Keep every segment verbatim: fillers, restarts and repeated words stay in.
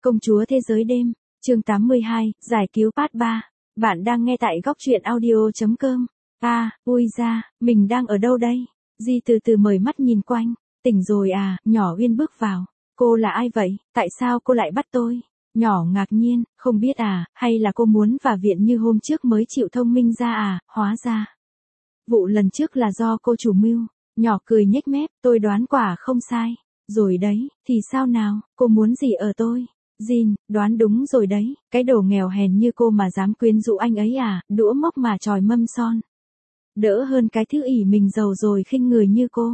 Công chúa thế giới đêm, chương tám mươi hai, giải cứu part ba. Bạn đang nghe tại góc truyện audio.com. À, ui ra, mình đang ở đâu đây? Di từ từ mở mắt nhìn quanh. Tỉnh rồi à, nhỏ Uyên bước vào. Cô là ai vậy, tại sao cô lại bắt tôi? Nhỏ ngạc nhiên, không biết à, hay là cô muốn vào viện như hôm trước mới chịu thông minh ra à, hóa ra. Vụ lần trước là do cô chủ mưu. Nhỏ cười nhếch mép, tôi đoán quả không sai. Rồi đấy, thì sao nào, cô muốn gì ở tôi? Jin, đoán đúng rồi đấy, cái đồ nghèo hèn như cô mà dám quyến rũ anh ấy à, đũa mốc mà tròi mâm son. Đỡ hơn cái thứ ỷ mình giàu rồi khinh người như cô.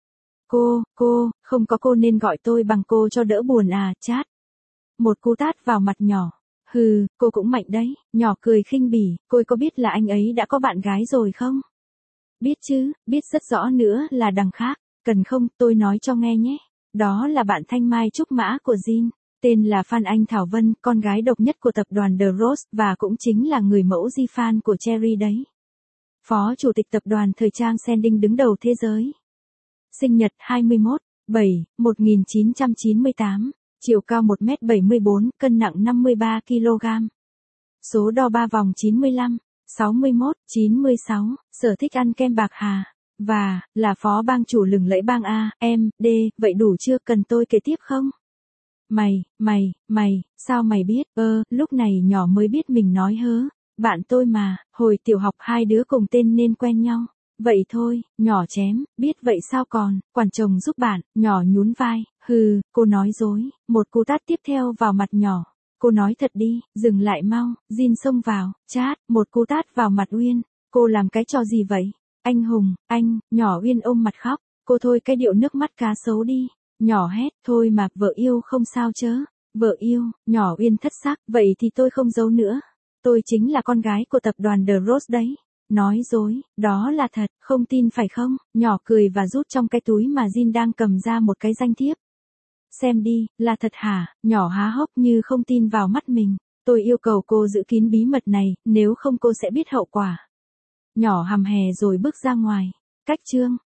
Cô, cô, không có cô nên gọi tôi bằng cô cho đỡ buồn à, chát. Một cú tát vào mặt nhỏ. Hừ, cô cũng mạnh đấy, nhỏ cười khinh bỉ, cô có biết là anh ấy đã có bạn gái rồi không? Biết chứ, biết rất rõ nữa là đằng khác, cần không, tôi nói cho nghe nhé. Đó là bạn Thanh Mai Trúc Mã của Jin, tên là Phan Anh Thảo Vân, con gái độc nhất của tập đoàn The Rose, và cũng chính là người mẫu di fan của Cherry đấy. Phó chủ tịch tập đoàn thời trang Sending đứng đầu thế giới. Sinh nhật hai mươi mốt, bảy, một nghìn chín trăm chín mươi tám, chiều cao một mét bảy mươi bốn, cân nặng năm mươi ba ki lô gam. Số đo ba vòng chín mươi lăm, sáu mươi mốt, chín mươi sáu, sở thích ăn kem bạc hà. Và, là phó bang chủ lừng lẫy bang A, M, D, vậy đủ chưa, cần tôi kể tiếp không? Mày, mày, mày, sao mày biết, ơ, lúc này nhỏ mới biết mình nói hớ. Bạn tôi mà, hồi tiểu học hai đứa cùng tên nên quen nhau. Vậy thôi, nhỏ chém, biết vậy sao còn, quản chồng giúp bạn, nhỏ nhún vai, hừ, cô nói dối, một cú tát tiếp theo vào mặt nhỏ. Cô nói thật đi, dừng lại mau, Jin xông vào, chát, một cú tát vào mặt Uyên. Cô làm cái trò gì vậy? Anh hùng, anh, nhỏ Uyên ôm mặt khóc, cô thôi cái điệu nước mắt cá sấu đi. Nhỏ hét, thôi mà, vợ yêu không sao chớ. Vợ yêu, nhỏ Uyên thất sắc, vậy thì tôi không giấu nữa. Tôi chính là con gái của tập đoàn The Rose đấy. Nói dối, đó là thật, không tin phải không? Nhỏ cười và rút trong cái túi mà Jin đang cầm ra một cái danh thiếp. Xem đi, là thật hả? Nhỏ há hốc như không tin vào mắt mình. Tôi yêu cầu cô giữ kín bí mật này, nếu không cô sẽ biết hậu quả. Nhỏ hầm hè rồi bước ra ngoài. Cách chương.